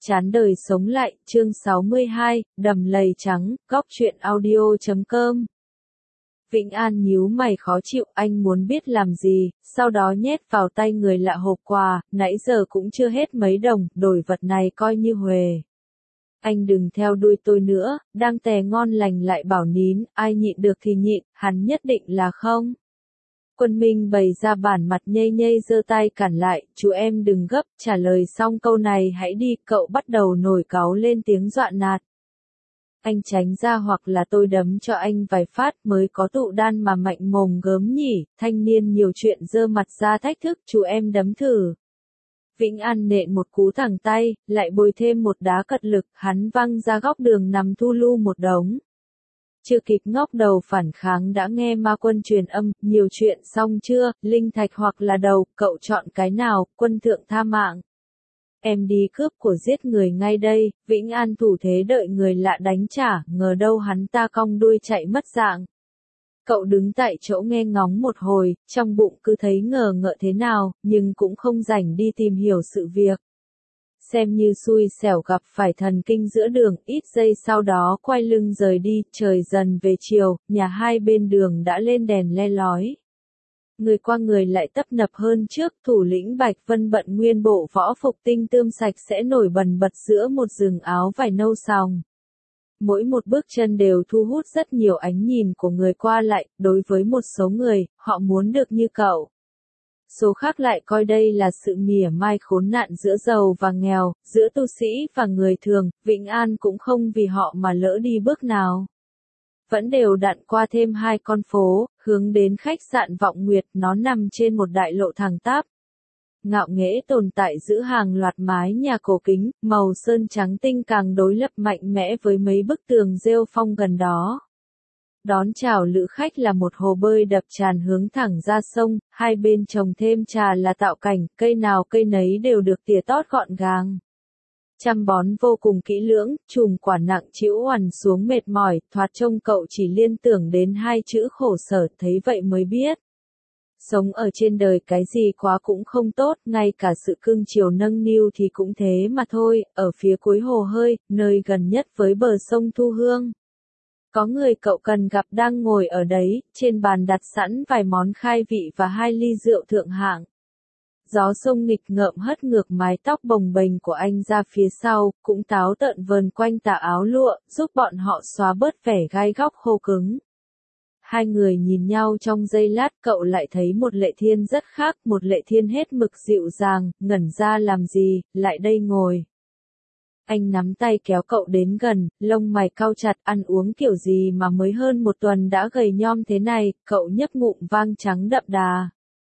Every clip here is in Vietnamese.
Chán đời sống lại, chương 62, đầm lầy trắng, góc truyện audio.com. Vĩnh An nhíu mày khó chịu, anh muốn biết làm gì, sau đó nhét vào tay người lạ hộp quà, nãy giờ cũng chưa hết mấy đồng, đổi vật này coi như huề. Anh đừng theo đuôi tôi nữa, đang tè ngon lành lại bảo nín, ai nhịn được thì nhịn, hắn nhất định là không. Quân Minh bày ra bản mặt nhây nhây giơ tay cản lại, chú em đừng gấp, trả lời xong câu này hãy đi, cậu bắt đầu nổi cáu lên tiếng dọa nạt. Anh tránh ra hoặc là tôi đấm cho anh vài phát mới có tụ đan mà mạnh mồm gớm nhỉ, thanh niên nhiều chuyện giơ mặt ra thách thức, chú em đấm thử. Vĩnh An nện một cú thẳng tay, lại bồi thêm một đá cật lực, hắn văng ra góc đường nằm thu lu một đống. Chưa kịp ngóc đầu phản kháng đã nghe ma quân truyền âm, nhiều chuyện xong chưa, linh thạch hoặc là đầu, cậu chọn cái nào, quân thượng tha mạng. Em đi cướp của giết người ngay đây, Vĩnh An thủ thế đợi người lạ đánh trả, ngờ đâu hắn ta cong đuôi chạy mất dạng. Cậu đứng tại chỗ nghe ngóng một hồi, trong bụng cứ thấy ngờ ngợ thế nào, nhưng cũng không rảnh đi tìm hiểu sự việc. Xem như xui xẻo gặp phải thần kinh giữa đường, ít giây sau đó quay lưng rời đi, trời dần về chiều, nhà hai bên đường đã lên đèn le lói. Người qua người lại tấp nập hơn trước, thủ lĩnh Bạch Vân bận nguyên bộ võ phục tinh tươm sạch sẽ nổi bần bật giữa một rừng áo vải nâu sòng. Mỗi một bước chân đều thu hút rất nhiều ánh nhìn của người qua lại, đối với một số người, họ muốn được như cậu. Số khác lại coi đây là sự mỉa mai khốn nạn giữa giàu và nghèo, giữa tu sĩ và người thường, Vĩnh An cũng không vì họ mà lỡ đi bước nào. Vẫn đều đặn qua thêm hai con phố, hướng đến khách sạn Vọng Nguyệt, nó nằm trên một đại lộ thẳng tắp. Ngạo nghễ tồn tại giữa hàng loạt mái nhà cổ kính, màu sơn trắng tinh càng đối lập mạnh mẽ với mấy bức tường rêu phong gần đó. Đón chào lữ khách là một hồ bơi đập tràn hướng thẳng ra sông, hai bên trồng thêm trà là tạo cảnh, cây nào cây nấy đều được tỉa tót gọn gàng. Chăm bón vô cùng kỹ lưỡng, chùm quả nặng trĩu oằn xuống mệt mỏi, thoạt trông cậu chỉ liên tưởng đến hai chữ khổ sở, thấy vậy mới biết. Sống ở trên đời cái gì quá cũng không tốt, ngay cả sự cưng chiều nâng niu thì cũng thế mà thôi, ở phía cuối hồ hơi, nơi gần nhất với bờ sông Thu Hương. Có người cậu cần gặp đang ngồi ở đấy, trên bàn đặt sẵn vài món khai vị và hai ly rượu thượng hạng. Gió sông nghịch ngợm hất ngược mái tóc bồng bềnh của anh ra phía sau, cũng táo tợn vờn quanh tà áo lụa, giúp bọn họ xóa bớt vẻ gai góc khô cứng. Hai người nhìn nhau trong giây lát, cậu lại thấy một Lệ Thiên rất khác, một Lệ Thiên hết mực dịu dàng, ngẩn ra làm gì, lại đây ngồi. Anh nắm tay kéo cậu đến gần, lông mày cau chặt, ăn uống kiểu gì mà mới hơn một tuần đã gầy nhom thế này, cậu nhấp ngụm vang trắng đậm đà.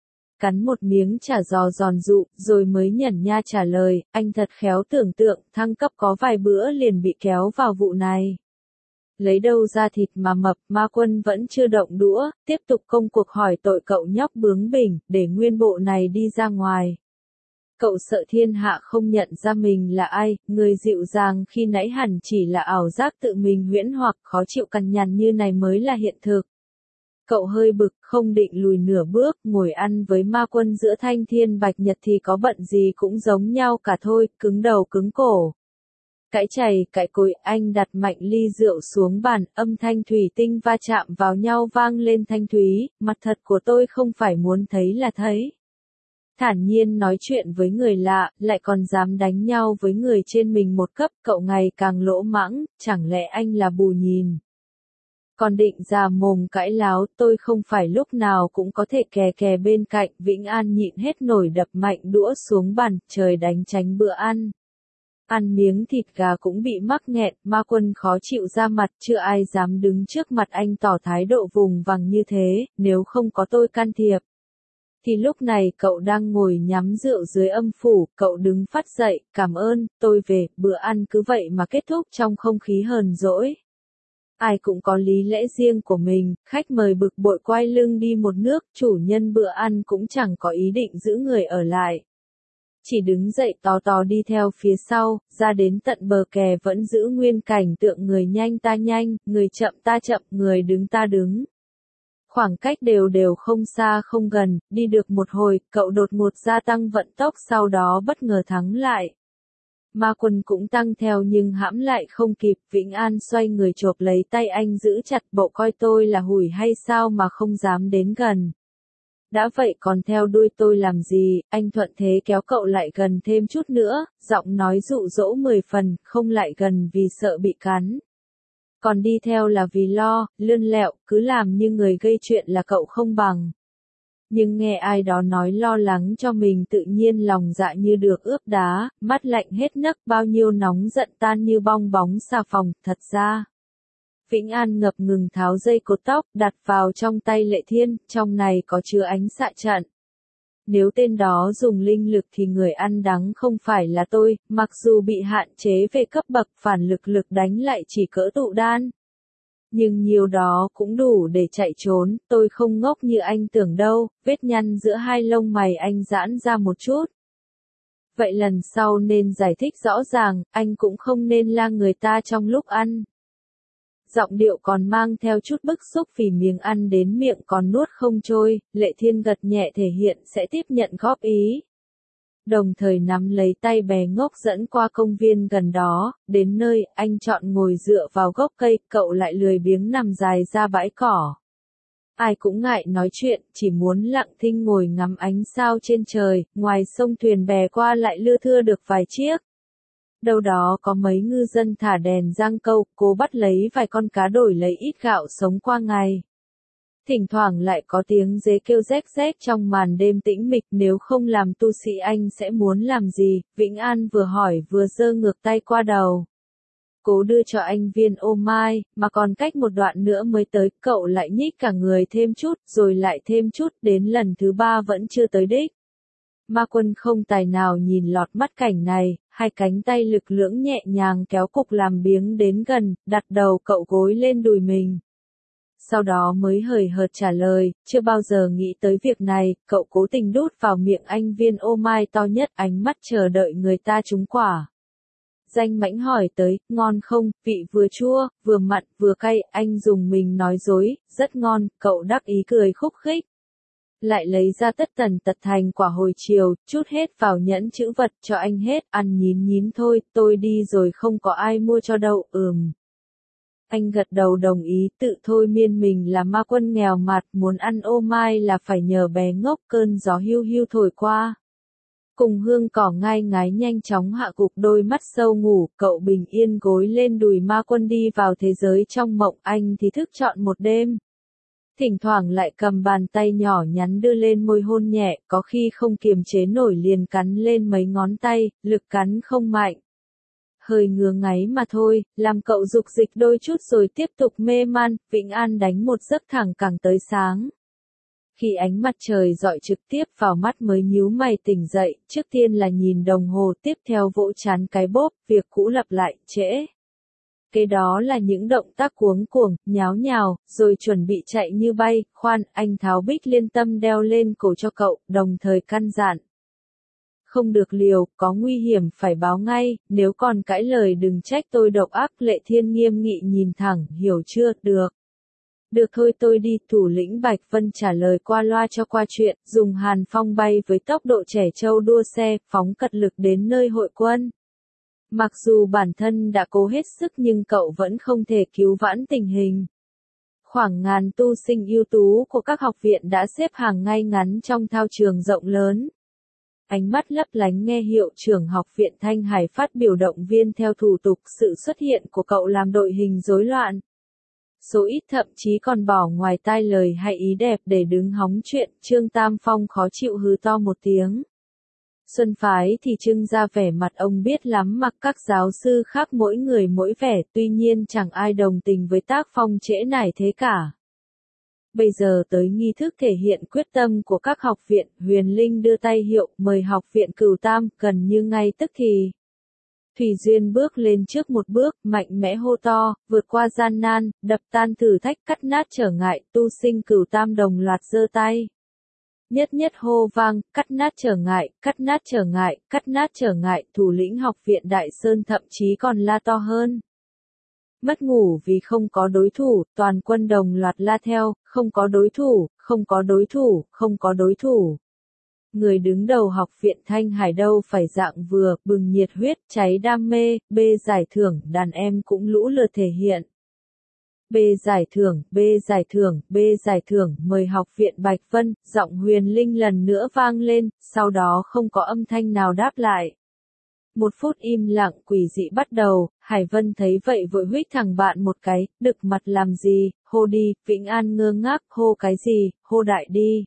Cắn một miếng chả giò giòn dụ, rồi mới nhẩn nha trả lời, anh thật khéo tưởng tượng, thăng cấp có vài bữa liền bị kéo vào vụ này. Lấy đâu ra thịt mà mập, ma quân vẫn chưa động đũa, tiếp tục công cuộc hỏi tội cậu nhóc bướng bỉnh, để nguyên bộ này đi ra ngoài. Cậu sợ thiên hạ không nhận ra mình là ai, người dịu dàng khi nãy hẳn chỉ là ảo giác tự mình huyễn hoặc khó chịu cằn nhằn như này mới là hiện thực. Cậu hơi bực, không định lùi nửa bước, ngồi ăn với ma quân giữa thanh thiên bạch nhật thì có bận gì cũng giống nhau cả thôi, cứng đầu cứng cổ. Cãi chày, cãi cối, anh đặt mạnh ly rượu xuống bàn, âm thanh thủy tinh va chạm vào nhau vang lên thanh thúy, mặt thật của tôi không phải muốn thấy là thấy. Thản nhiên nói chuyện với người lạ, lại còn dám đánh nhau với người trên mình một cấp, cậu ngày càng lỗ mãng, chẳng lẽ anh là bù nhìn. Còn định ra mồm cãi láo, tôi không phải lúc nào cũng có thể kè kè bên cạnh, Vĩnh An nhịn hết nổi đập mạnh đũa xuống bàn, trời đánh tránh bữa ăn. Ăn miếng thịt gà cũng bị mắc nghẹn, ma quân khó chịu ra mặt, chưa ai dám đứng trước mặt anh tỏ thái độ vùng vằng như thế, nếu không có tôi can thiệp. Thì lúc này cậu đang ngồi nhắm rượu dưới âm phủ, cậu đứng phắt dậy, cảm ơn, tôi về, bữa ăn cứ vậy mà kết thúc trong không khí hờn dỗi. Ai cũng có lý lẽ riêng của mình, khách mời bực bội quay lưng đi một nước, chủ nhân bữa ăn cũng chẳng có ý định giữ người ở lại. Chỉ đứng dậy tò tò đi theo phía sau, ra đến tận bờ kè vẫn giữ nguyên cảnh tượng người nhanh ta nhanh, người chậm ta chậm, người đứng ta đứng. Khoảng cách đều đều không xa không gần, đi được một hồi, cậu đột ngột gia tăng vận tốc sau đó bất ngờ thắng lại. Ma Quân cũng tăng theo nhưng hãm lại không kịp, Vĩnh An xoay người chộp lấy tay anh giữ chặt, bộ coi tôi là hủi hay sao mà không dám đến gần. Đã vậy còn theo đuôi tôi làm gì, anh thuận thế kéo cậu lại gần thêm chút nữa, giọng nói dụ dỗ 10 phần, không lại gần vì sợ bị cắn. Còn đi theo là vì lo, lươn lẹo, cứ làm như người gây chuyện là cậu không bằng. Nhưng nghe ai đó nói lo lắng cho mình tự nhiên lòng dạ như được ướp đá, mắt lạnh hết nấc, bao nhiêu nóng giận tan như bong bóng xà phòng, thật ra. Vĩnh An ngập ngừng tháo dây cột tóc, đặt vào trong tay Lệ Thiên, trong này có chứa ánh xạ trận. Nếu tên đó dùng linh lực thì người ăn đắng không phải là tôi, mặc dù bị hạn chế về cấp bậc phản lực đánh lại chỉ cỡ tụ đan. Nhưng nhiều đó cũng đủ để chạy trốn, tôi không ngốc như anh tưởng đâu, vết nhăn giữa hai lông mày anh giãn ra một chút. Vậy lần sau nên giải thích rõ ràng, anh cũng không nên la người ta trong lúc ăn. Giọng điệu còn mang theo chút bức xúc vì miếng ăn đến miệng còn nuốt không trôi, Lệ Thiên gật nhẹ thể hiện sẽ tiếp nhận góp ý. Đồng thời nắm lấy tay bé ngốc dẫn qua công viên gần đó, đến nơi anh chọn ngồi dựa vào gốc cây, cậu lại lười biếng nằm dài ra bãi cỏ. Ai cũng ngại nói chuyện, chỉ muốn lặng thinh ngồi ngắm ánh sao trên trời, ngoài sông thuyền bè qua lại lưa thưa được vài chiếc. Đâu đó có mấy ngư dân thả đèn giăng câu, cố bắt lấy vài con cá đổi lấy ít gạo sống qua ngày. Thỉnh thoảng lại có tiếng dế kêu rét rét trong màn đêm tĩnh mịch, nếu không làm tu sĩ anh sẽ muốn làm gì, Vĩnh An vừa hỏi vừa giơ ngược tay qua đầu. Cố đưa cho anh viên ô mai, mà còn cách một đoạn nữa mới tới, cậu lại nhích cả người thêm chút, rồi lại thêm chút, đến lần thứ 3 vẫn chưa tới đích. Ma Quân không tài nào nhìn lọt mắt cảnh này, hai cánh tay lực lưỡng nhẹ nhàng kéo cục làm biếng đến gần, đặt đầu cậu gối lên đùi mình. Sau đó mới hời hợt trả lời, chưa bao giờ nghĩ tới việc này, cậu cố tình đút vào miệng anh viên ô mai to nhất, ánh mắt chờ đợi người ta trúng quả. Danh Mãnh hỏi tới, ngon không, vị vừa chua, vừa mặn, vừa cay, anh dùng mình nói dối, rất ngon, cậu đắc ý cười khúc khích. Lại lấy ra tất tần tật thành quả hồi chiều, chút hết vào nhẫn chữ vật cho anh hết, ăn nhín nhín thôi, tôi đi rồi không có ai mua cho đâu, Anh gật đầu đồng ý, tự thôi miên mình là Ma Quân nghèo mạt, muốn ăn ô mai là phải nhờ bé ngốc, cơn gió hiu hiu thổi qua. Cùng hương cỏ ngai ngái nhanh chóng hạ gục đôi mắt sâu ngủ, cậu bình yên gối lên đùi Ma Quân đi vào thế giới trong mộng, anh thì thức trọn một đêm. Thỉnh thoảng lại cầm bàn tay nhỏ nhắn đưa lên môi hôn nhẹ, có khi không kiềm chế nổi liền cắn lên mấy ngón tay, lực cắn không mạnh. Hơi ngứa ngáy mà thôi, làm cậu dục dịch đôi chút rồi tiếp tục mê man, Vĩnh An đánh một giấc thẳng cẳng tới sáng. Khi ánh mặt trời rọi trực tiếp vào mắt mới nhíu mày tỉnh dậy, trước tiên là nhìn đồng hồ, tiếp theo vỗ chán cái bốp, việc cũ lặp lại, trễ. Cái đó là những động tác cuống cuồng, nháo nhào, rồi chuẩn bị chạy như bay, khoan, anh tháo bích liên tâm đeo lên cổ cho cậu, đồng thời căn dặn. Không được liều, có nguy hiểm phải báo ngay, nếu còn cãi lời đừng trách tôi độc ác. Lệ Thiên nghiêm nghị nhìn thẳng, hiểu chưa, được. Được thôi tôi đi, thủ lĩnh Bạch Vân trả lời qua loa cho qua chuyện, dùng hàn phong bay với tốc độ trẻ trâu đua xe, phóng cật lực đến nơi hội quân. Mặc dù bản thân đã cố hết sức nhưng cậu vẫn không thể cứu vãn tình hình. Khoảng ngàn tu sinh ưu tú của các học viện đã xếp hàng ngay ngắn trong thao trường rộng lớn. Ánh mắt lấp lánh nghe hiệu trưởng học viện Thanh Hải phát biểu động viên theo thủ tục, sự xuất hiện của cậu làm đội hình rối loạn. Số ít thậm chí còn bỏ ngoài tai lời hay ý đẹp để đứng hóng chuyện, Trương Tam Phong khó chịu hứ to một tiếng. Xuân Phái thì trưng ra vẻ mặt ông biết lắm, mặc các giáo sư khác mỗi người mỗi vẻ, tuy nhiên chẳng ai đồng tình với tác phong trễ nải thế cả. Bây giờ tới nghi thức thể hiện quyết tâm của các học viện, Huyền Linh đưa tay hiệu, mời học viện Cửu Tam, gần như ngay tức thì. Thủy Duyên bước lên trước một bước, mạnh mẽ hô to, vượt qua gian nan, đập tan thử thách, cắt nát trở ngại, tu sinh Cửu Tam đồng loạt giơ tay. Nhất nhất hô vang, cắt nát trở ngại, cắt nát trở ngại, cắt nát trở ngại, thủ lĩnh học viện Đại Sơn thậm chí còn la to hơn. Mất ngủ vì không có đối thủ, toàn quân đồng loạt la theo, không có đối thủ, không có đối thủ, không có đối thủ. Người đứng đầu học viện Thanh Hải đâu phải dạng vừa, bừng nhiệt huyết, cháy đam mê, bê giải thưởng, đàn em cũng lũ lượt thể hiện. Bê giải thưởng, bê giải thưởng, bê giải thưởng, mời học viện Bạch Vân, giọng Huyền Linh lần nữa vang lên, sau đó không có âm thanh nào đáp lại. Một phút im lặng quỷ dị bắt đầu, Hải Vân thấy vậy vội huých thằng bạn một cái, đực mặt làm gì, hô đi, Vĩnh An ngơ ngác, hô cái gì, hô đại đi.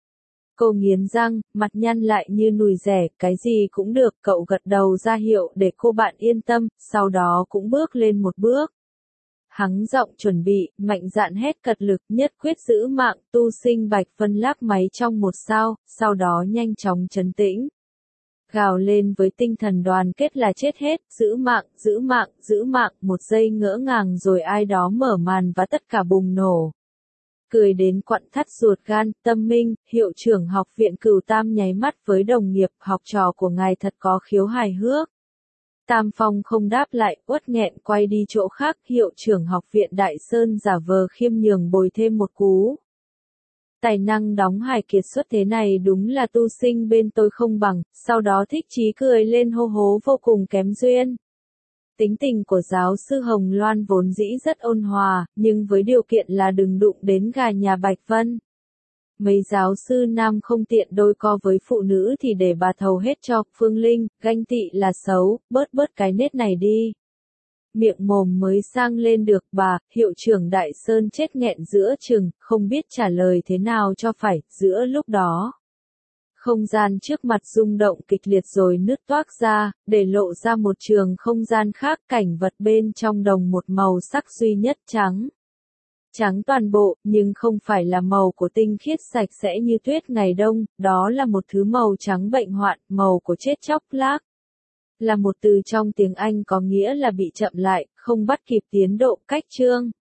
Cô nghiến răng, mặt nhăn lại như nùi rẻ, cái gì cũng được, cậu gật đầu ra hiệu để cô bạn yên tâm, sau đó cũng bước lên một bước. Hắng giọng chuẩn bị, mạnh dạn hét cật lực, nhất quyết giữ mạng, tu sinh Bạch Vân lắc máy trong một sao, sau đó nhanh chóng trấn tĩnh. Gào lên với tinh thần đoàn kết là chết hết, giữ mạng, giữ mạng, giữ mạng, một giây ngỡ ngàng rồi ai đó mở màn và tất cả bùng nổ. Cười đến quặn thắt ruột gan, Tâm Minh, hiệu trưởng học viện Cửu Tam nháy mắt với đồng nghiệp, học trò của ngài thật có khiếu hài hước. Tam Phong không đáp lại, uất nghẹn quay đi chỗ khác, hiệu trưởng học viện Đại Sơn giả vờ khiêm nhường bồi thêm một cú. Tài năng đóng hài kiệt xuất thế này đúng là tu sinh bên tôi không bằng, sau đó thích chí cười lên hô hố vô cùng kém duyên. Tính tình của giáo sư Hồng Loan vốn dĩ rất ôn hòa, nhưng với điều kiện là đừng đụng đến gà nhà Bạch Vân. Mấy giáo sư nam không tiện đôi co với phụ nữ thì để bà thầu hết cho, Phương Linh, ganh tị là xấu, bớt cái nết này đi. Miệng mồm mới sang lên được bà, hiệu trưởng Đại Sơn chết nghẹn giữa chừng, không biết trả lời thế nào cho phải, giữa lúc đó. Không gian trước mặt rung động kịch liệt rồi nứt toác ra, để lộ ra một trường không gian khác, cảnh vật bên trong đồng một màu sắc duy nhất trắng. Trắng toàn bộ, nhưng không phải là màu của tinh khiết sạch sẽ như tuyết ngày đông, đó là một thứ màu trắng bệnh hoạn, màu của chết chóc lác. Là một từ trong tiếng Anh có nghĩa là bị chậm lại, không bắt kịp tiến độ, cách chương.